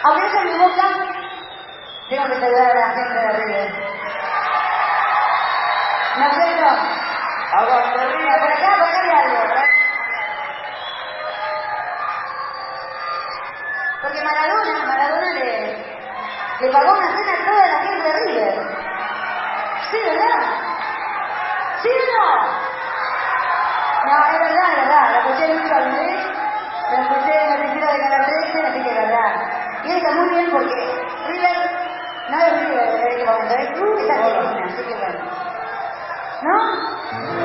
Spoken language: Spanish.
Aunque esa es mi boca, tengo que saludar a la gente de River. ¿No es cierto? Aguante River. Por acá hay algo. Porque Maradona le pagó una cena a toda la gente de River. ¿Sí, verdad? ¿Sí o no? No, es verdad. La escuché en un salvé, la escuché en la noticiero de Canal 13, así que es verdad. Y está muy bien porque River no es River en este momento, es Argentina, así que bueno. ¿No?